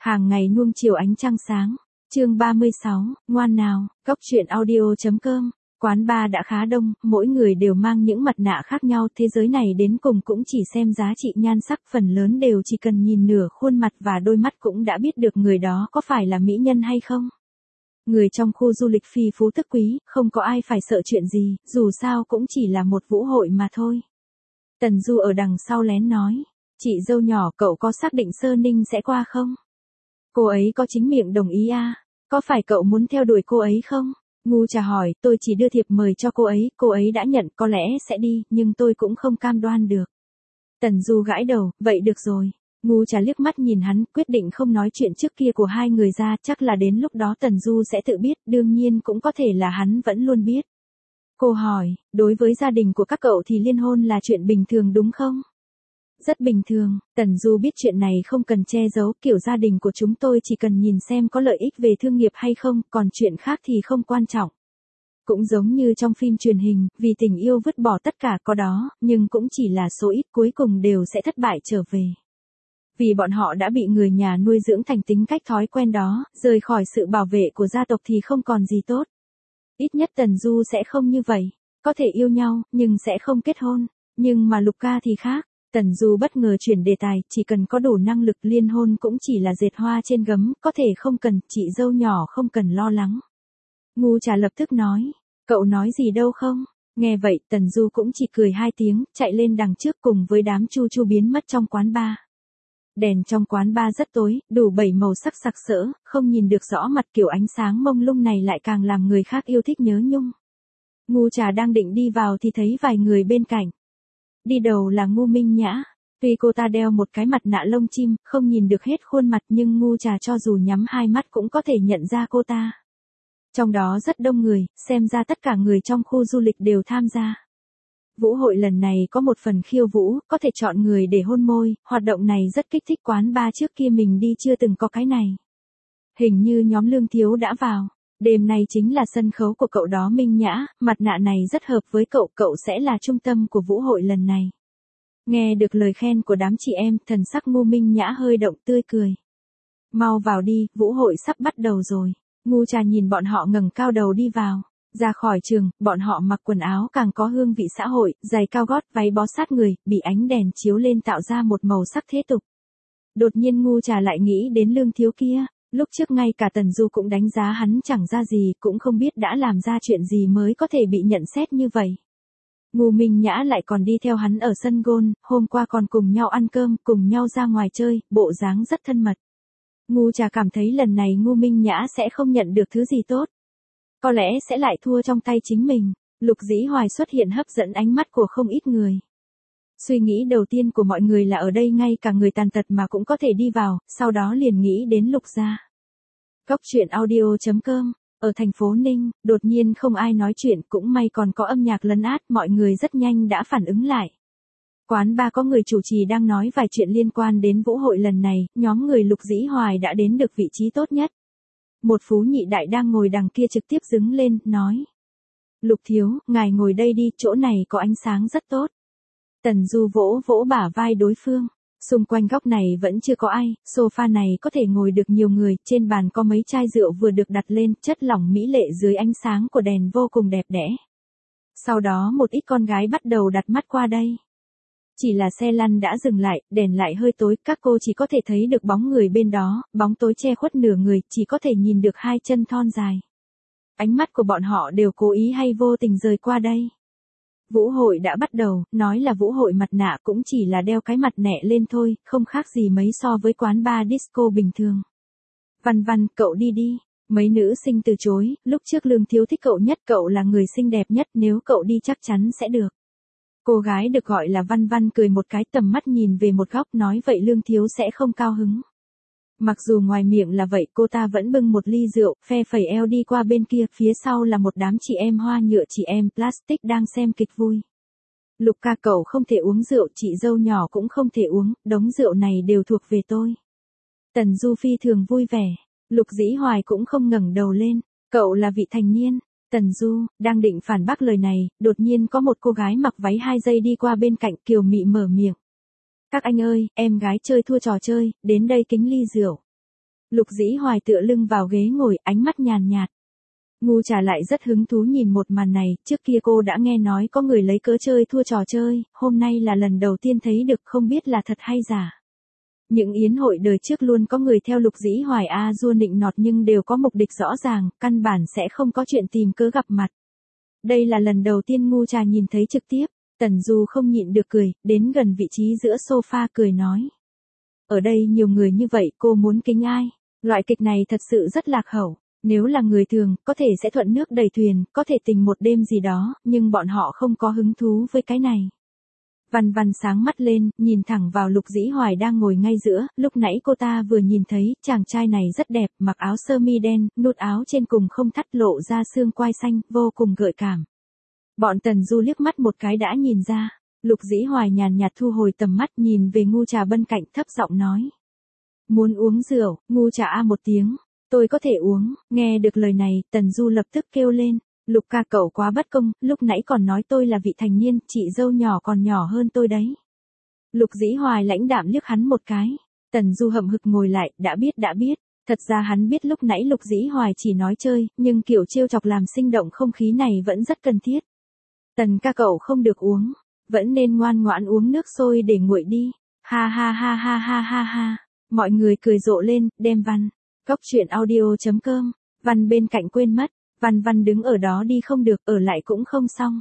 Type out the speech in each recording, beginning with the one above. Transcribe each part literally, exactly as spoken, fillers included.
Hàng ngày nuông chiều ánh trăng sáng. Chương ba mươi sáu, ngoan nào, Cóc truyện audio chấm com. Quán bar đã khá đông, mỗi người đều mang những mặt nạ khác nhau, thế giới này đến cùng cũng chỉ xem giá trị nhan sắc, phần lớn đều chỉ cần nhìn nửa khuôn mặt và đôi mắt cũng đã biết được người đó có phải là mỹ nhân hay không. Người trong khu du lịch phi phú tức quý, không có ai phải sợ chuyện gì, dù sao cũng chỉ là một vũ hội mà thôi. Tần Du ở đằng sau lén nói, chị dâu nhỏ, cậu có xác định Sơ Ninh sẽ qua không? Cô ấy có chính miệng đồng ý à? Có phải cậu muốn theo đuổi cô ấy không? Ngu Trà hỏi, tôi chỉ đưa thiệp mời cho cô ấy, cô ấy đã nhận, có lẽ sẽ đi, nhưng tôi cũng không cam đoan được. Tần Du gãi đầu, vậy được rồi. Ngu Trà liếc mắt nhìn hắn, quyết định không nói chuyện trước kia của hai người ra, chắc là đến lúc đó Tần Du sẽ tự biết, đương nhiên cũng có thể là hắn vẫn luôn biết. Cô hỏi, đối với gia đình của các cậu thì liên hôn là chuyện bình thường đúng không? Rất bình thường, Tần Du biết chuyện này không cần che giấu, kiểu gia đình của chúng tôi chỉ cần nhìn xem có lợi ích về thương nghiệp hay không, còn chuyện khác thì không quan trọng. Cũng giống như trong phim truyền hình, vì tình yêu vứt bỏ tất cả có đó, nhưng cũng chỉ là số ít, cuối cùng đều sẽ thất bại trở về. Vì bọn họ đã bị người nhà nuôi dưỡng thành tính cách thói quen đó, rời khỏi sự bảo vệ của gia tộc thì không còn gì tốt. Ít nhất Tần Du sẽ không như vậy, có thể yêu nhau, nhưng sẽ không kết hôn, nhưng mà Lục ca thì khác. Tần Du bất ngờ chuyển đề tài, chỉ cần có đủ năng lực liên hôn cũng chỉ là dệt hoa trên gấm, có thể không cần, chị dâu nhỏ không cần lo lắng. Ngu Trà lập tức nói, cậu nói gì đâu không? Nghe vậy, Tần Du cũng chỉ cười hai tiếng, chạy lên đằng trước cùng với đám Chu Chu biến mất trong quán bar. Đèn trong quán bar rất tối, đủ bảy màu sắc sặc sỡ, không nhìn được rõ mặt, kiểu ánh sáng mông lung này lại càng làm người khác yêu thích nhớ nhung. Ngu Trà đang định đi vào thì thấy vài người bên cạnh. Đi đầu là Ngô Minh Nhã, tuy cô ta đeo một cái mặt nạ lông chim, không nhìn được hết khuôn mặt nhưng Ngu Trà cho dù nhắm hai mắt cũng có thể nhận ra cô ta. Trong đó rất đông người, xem ra tất cả người trong khu du lịch đều tham gia. Vũ hội lần này có một phần khiêu vũ, có thể chọn người để hôn môi, hoạt động này rất kích thích, quán bar trước kia mình đi chưa từng có cái này. Hình như nhóm Lương Thiếu đã vào. Đêm nay chính là sân khấu của cậu đó Minh Nhã, mặt nạ này rất hợp với cậu, cậu sẽ là trung tâm của vũ hội lần này. Nghe được lời khen của đám chị em, thần sắc Ngô Minh Nhã hơi động, tươi cười. Mau vào đi, vũ hội sắp bắt đầu rồi. Ngu Trà nhìn bọn họ ngẩng cao đầu đi vào. Ra khỏi trường, bọn họ mặc quần áo càng có hương vị xã hội, giày cao gót, váy bó sát người, bị ánh đèn chiếu lên tạo ra một màu sắc thế tục. Đột nhiên Ngu Trà lại nghĩ đến Lương Thiếu kia. Lúc trước ngay cả Tần Du cũng đánh giá hắn chẳng ra gì, cũng không biết đã làm ra chuyện gì mới có thể bị nhận xét như vậy. Ngô Minh Nhã lại còn đi theo hắn ở sân golf, hôm qua còn cùng nhau ăn cơm, cùng nhau ra ngoài chơi, bộ dáng rất thân mật. Ngu Trà cảm thấy lần này Ngô Minh Nhã sẽ không nhận được thứ gì tốt. Có lẽ sẽ lại thua trong tay chính mình. Lục Dĩ Hoài xuất hiện hấp dẫn ánh mắt của không ít người. Suy nghĩ đầu tiên của mọi người là ở đây ngay cả người tàn tật mà cũng có thể đi vào, sau đó liền nghĩ đến Lục gia. Cóc truyện audio chấm com, ở thành phố Ninh, đột nhiên không ai nói chuyện, cũng may còn có âm nhạc lấn át, mọi người rất nhanh đã phản ứng lại. Quán bar có người chủ trì đang nói vài chuyện liên quan đến vũ hội lần này, nhóm người Lục Dĩ Hoài đã đến được vị trí tốt nhất. Một phú nhị đại đang ngồi đằng kia trực tiếp đứng lên, nói. Lục thiếu, ngài ngồi đây đi, chỗ này có ánh sáng rất tốt. Tần Du vỗ vỗ bả vai đối phương. Xung quanh góc này vẫn chưa có ai, sofa này có thể ngồi được nhiều người, trên bàn có mấy chai rượu vừa được đặt lên, chất lỏng mỹ lệ dưới ánh sáng của đèn vô cùng đẹp đẽ. Sau đó một ít con gái bắt đầu đặt mắt qua đây. Chỉ là xe lăn đã dừng lại, đèn lại hơi tối, các cô chỉ có thể thấy được bóng người bên đó, bóng tối che khuất nửa người, chỉ có thể nhìn được hai chân thon dài. Ánh mắt của bọn họ đều cố ý hay vô tình rời qua đây. Vũ hội đã bắt đầu, nói là vũ hội mặt nạ cũng chỉ là đeo cái mặt nạ lên thôi, không khác gì mấy so với quán bar disco bình thường. Văn Văn, cậu đi đi. Mấy nữ sinh từ chối, lúc trước Lương Thiếu thích cậu nhất, cậu là người xinh đẹp nhất, nếu cậu đi chắc chắn sẽ được. Cô gái được gọi là Văn Văn cười một cái, tầm mắt nhìn về một góc, nói vậy Lương Thiếu sẽ không cao hứng. Mặc dù ngoài miệng là vậy, cô ta vẫn bưng một ly rượu, phe phẩy eo đi qua bên kia, phía sau là một đám chị em hoa nhựa, chị em plastic đang xem kịch vui. Lục ca, cậu không thể uống rượu, chị dâu nhỏ cũng không thể uống, đống rượu này đều thuộc về tôi. Tần Du phi thường vui vẻ, Lục Dĩ Hoài cũng không ngẩng đầu lên, cậu là vị thành niên. Tần Du, đang định phản bác lời này, đột nhiên có một cô gái mặc váy hai dây đi qua bên cạnh, kiều mị mở miệng. Các anh ơi, em gái chơi thua trò chơi, đến đây kính ly rượu. Lục Dĩ Hoài tựa lưng vào ghế ngồi, ánh mắt nhàn nhạt. Ngu Trà lại rất hứng thú nhìn một màn này, trước kia cô đã nghe nói có người lấy cớ chơi thua trò chơi, hôm nay là lần đầu tiên thấy được, không biết là thật hay giả. Những yến hội đời trước luôn có người theo Lục Dĩ Hoài a dua nịnh nọt nhưng đều có mục đích rõ ràng, căn bản sẽ không có chuyện tìm cớ gặp mặt. Đây là lần đầu tiên Ngu Trà nhìn thấy trực tiếp, Tần Du không nhịn được cười, đến gần vị trí giữa sofa cười nói. Ở đây nhiều người như vậy cô muốn kính ai? Loại kịch này thật sự rất lạc hậu. Nếu là người thường, có thể sẽ thuận nước đầy thuyền, có thể tình một đêm gì đó, nhưng bọn họ không có hứng thú với cái này. Văn Văn sáng mắt lên, nhìn thẳng vào Lục Dĩ Hoài đang ngồi ngay giữa, lúc nãy cô ta vừa nhìn thấy, chàng trai này rất đẹp, mặc áo sơ mi đen, nút áo trên cùng không thắt lộ ra xương quai xanh, vô cùng gợi cảm. Bọn Tần Du liếc mắt một cái đã nhìn ra, Lục Dĩ Hoài nhàn nhạt thu hồi tầm mắt nhìn về Ngu Trà bên cạnh thấp giọng nói. Muốn uống rượu, Ngu Trà a một tiếng. Tôi có thể uống, nghe được lời này, Tần Du lập tức kêu lên, Lục ca cậu quá bất công, lúc nãy còn nói tôi là vị thành niên, chị dâu nhỏ còn nhỏ hơn tôi đấy. Lục Dĩ Hoài lãnh đạm liếc hắn một cái, Tần Du hậm hực ngồi lại, đã biết đã biết, thật ra hắn biết lúc nãy Lục Dĩ Hoài chỉ nói chơi, nhưng kiểu trêu chọc làm sinh động không khí này vẫn rất cần thiết. Tần ca cậu không được uống, vẫn nên ngoan ngoãn uống nước sôi để nguội đi, ha ha ha ha ha ha ha, mọi người cười rộ lên, đem Văn. Cóc truyện audio chấm com, Văn bên cạnh quên mất, Văn Văn đứng ở đó đi không được, ở lại cũng không xong.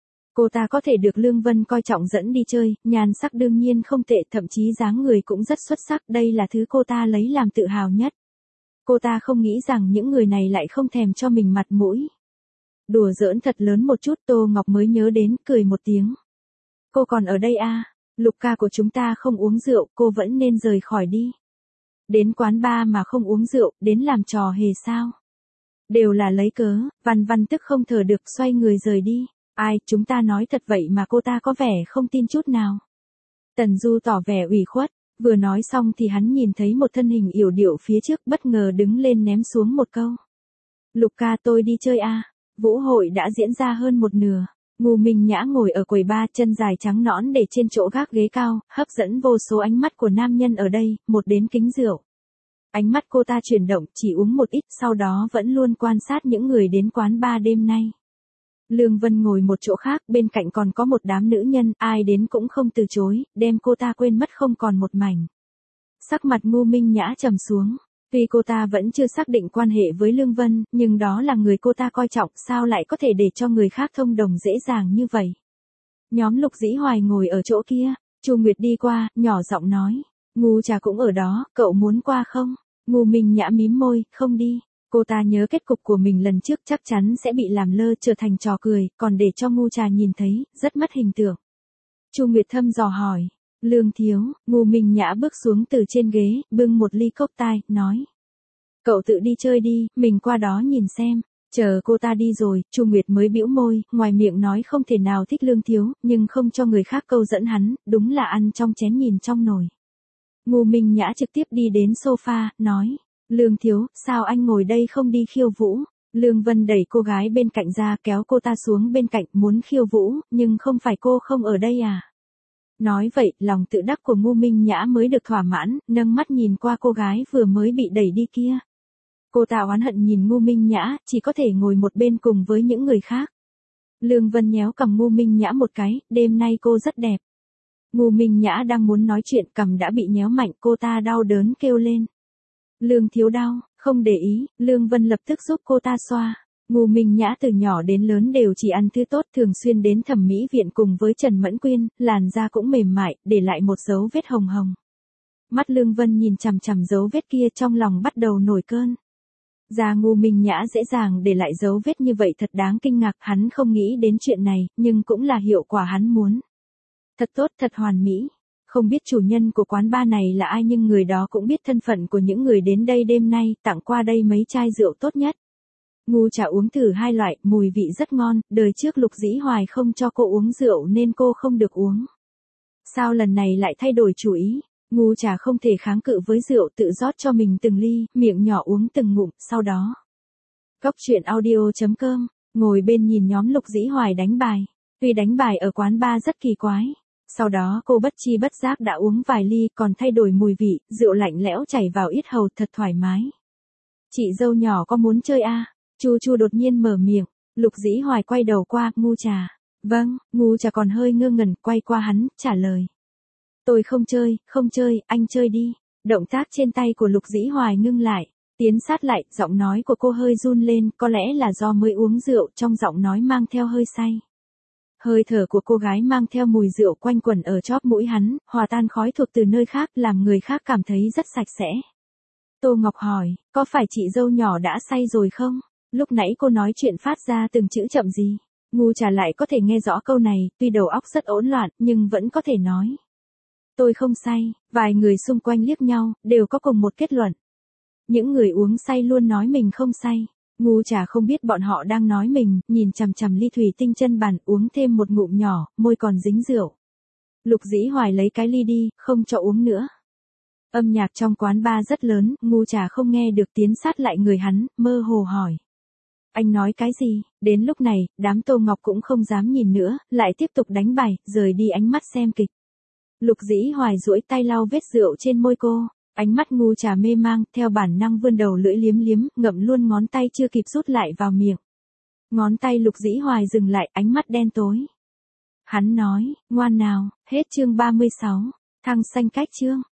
Cô ta có thể được Lương Vân coi trọng dẫn đi chơi, nhan sắc đương nhiên không tệ, thậm chí dáng người cũng rất xuất sắc, đây là thứ cô ta lấy làm tự hào nhất. Cô ta không nghĩ rằng những người này lại không thèm cho mình mặt mũi. Đùa giỡn thật lớn một chút, Tô Ngọc mới nhớ đến, cười một tiếng. Cô còn ở đây à, Lục ca của chúng ta không uống rượu, cô vẫn nên rời khỏi đi. Đến quán bar mà không uống rượu, đến làm trò hề sao? Đều là lấy cớ, Văn Văn tức không thở được xoay người rời đi. Ai, chúng ta nói thật vậy mà cô ta có vẻ không tin chút nào. Tần Du tỏ vẻ ủy khuất, vừa nói xong thì hắn nhìn thấy một thân hình yểu điệu phía trước bất ngờ đứng lên ném xuống một câu. Lục ca tôi đi chơi à, vũ hội đã diễn ra hơn một nửa. Ngô Minh Nhã ngồi ở quầy bar, chân dài trắng nõn để trên chỗ gác ghế cao, hấp dẫn vô số ánh mắt của nam nhân ở đây, một đến kính rượu. Ánh mắt cô ta chuyển động, chỉ uống một ít, sau đó vẫn luôn quan sát những người đến quán bar đêm nay. Lương Vân ngồi một chỗ khác, bên cạnh còn có một đám nữ nhân, ai đến cũng không từ chối, đem cô ta quên mất không còn một mảnh. Sắc mặt Ngô Minh Nhã trầm xuống. Tuy cô ta vẫn chưa xác định quan hệ với Lương Vân, nhưng đó là người cô ta coi trọng, sao lại có thể để cho người khác thông đồng dễ dàng như vậy. Nhóm Lục Dĩ Hoài ngồi ở chỗ kia, Chu Nguyệt đi qua, nhỏ giọng nói, Ngu Trà cũng ở đó, cậu muốn qua không? Ngô Minh Nhã mím môi, không đi. Cô ta nhớ kết cục của mình lần trước chắc chắn sẽ bị làm lơ trở thành trò cười, còn để cho Ngu Trà nhìn thấy, rất mất hình tượng. Chu Nguyệt thâm dò hỏi. Lương thiếu, Ngô Minh Nhã bước xuống từ trên ghế, bưng một ly cốc tai, nói. Cậu tự đi chơi đi, mình qua đó nhìn xem. Chờ cô ta đi rồi, Chu Nguyệt mới bĩu môi, ngoài miệng nói không thể nào thích Lương thiếu, nhưng không cho người khác câu dẫn hắn, đúng là ăn trong chén nhìn trong nồi. Ngô Minh Nhã trực tiếp đi đến sofa, nói. Lương thiếu, sao anh ngồi đây không đi khiêu vũ? Lương Vân đẩy cô gái bên cạnh ra kéo cô ta xuống bên cạnh muốn khiêu vũ, nhưng không phải cô không ở đây à? Nói vậy, lòng tự đắc của Ngô Minh Nhã mới được thỏa mãn, nâng mắt nhìn qua cô gái vừa mới bị đẩy đi kia. Cô ta oán hận nhìn Ngô Minh Nhã, chỉ có thể ngồi một bên cùng với những người khác. Lương Vân nhéo cầm Ngô Minh Nhã một cái, đêm nay cô rất đẹp. Ngô Minh Nhã đang muốn nói chuyện, cầm đã bị nhéo mạnh, cô ta đau đớn kêu lên. Lương thiếu đau, không để ý, Lương Vân lập tức giúp cô ta xoa. Ngô Minh Nhã từ nhỏ đến lớn đều chỉ ăn thứ tốt, thường xuyên đến thẩm mỹ viện cùng với Trần Mẫn Quyên, làn da cũng mềm mại, để lại một dấu vết hồng hồng. Mắt Lương Vân nhìn chằm chằm dấu vết kia, trong lòng bắt đầu nổi cơn. Da Ngô Minh Nhã dễ dàng để lại dấu vết như vậy thật đáng kinh ngạc, hắn không nghĩ đến chuyện này, nhưng cũng là hiệu quả hắn muốn. Thật tốt, thật hoàn mỹ. Không biết chủ nhân của quán bar này là ai nhưng người đó cũng biết thân phận của những người đến đây đêm nay, tặng qua đây mấy chai rượu tốt nhất. Ngu Trà uống thử hai loại, mùi vị rất ngon, đời trước Lục Dĩ Hoài không cho cô uống rượu nên cô không được uống. Sao lần này lại thay đổi chủ ý? Ngu Trà không thể kháng cự với rượu, tự rót cho mình từng ly, miệng nhỏ uống từng ngụm, sau đó. Cóc truyện audio chấm com, ngồi bên nhìn nhóm Lục Dĩ Hoài đánh bài. Tuy đánh bài ở quán bar rất kỳ quái. Sau đó cô bất chi bất giác đã uống vài ly còn thay đổi mùi vị, rượu lạnh lẽo chảy vào yết hầu thật thoải mái. Chị dâu nhỏ có muốn chơi à? Chu Chu đột nhiên mở miệng, Lục Dĩ Hoài quay đầu qua, Ngu Trà. Vâng, Ngu Trà còn hơi ngơ ngẩn, quay qua hắn, trả lời. Tôi không chơi, không chơi, anh chơi đi. Động tác trên tay của Lục Dĩ Hoài ngưng lại, tiến sát lại, giọng nói của cô hơi run lên, có lẽ là do mới uống rượu, trong giọng nói mang theo hơi say. Hơi thở của cô gái mang theo mùi rượu quanh quẩn ở chóp mũi hắn, hòa tan khói thuộc từ nơi khác làm người khác cảm thấy rất sạch sẽ. Tô Ngọc hỏi, có phải chị dâu nhỏ đã say rồi không? Lúc nãy cô nói chuyện phát ra từng chữ chậm gì? Ngu Trà lại có thể nghe rõ câu này, tuy đầu óc rất hỗn loạn, nhưng vẫn có thể nói. Tôi không say, vài người xung quanh liếc nhau, đều có cùng một kết luận. Những người uống say luôn nói mình không say. Ngu Trà không biết bọn họ đang nói mình, nhìn chằm chằm ly thủy tinh chân bàn, uống thêm một ngụm nhỏ, môi còn dính rượu. Lục Dĩ Hoài lấy cái ly đi, không cho uống nữa. Âm nhạc trong quán bar rất lớn, Ngu Trà không nghe được, tiến sát lại người hắn, mơ hồ hỏi. Anh nói cái gì? Đến lúc này, đám Tô Ngọc cũng không dám nhìn nữa, lại tiếp tục đánh bài, rời đi ánh mắt xem kịch. Lục Dĩ Hoài duỗi tay lau vết rượu trên môi cô, ánh mắt Ngu Trà mê mang, theo bản năng vươn đầu lưỡi liếm liếm, ngậm luôn ngón tay chưa kịp rút lại vào miệng. Ngón tay Lục Dĩ Hoài dừng lại, ánh mắt đen tối. Hắn nói, ngoan nào, hết chương ba mươi sáu, thăng xanh cách chương.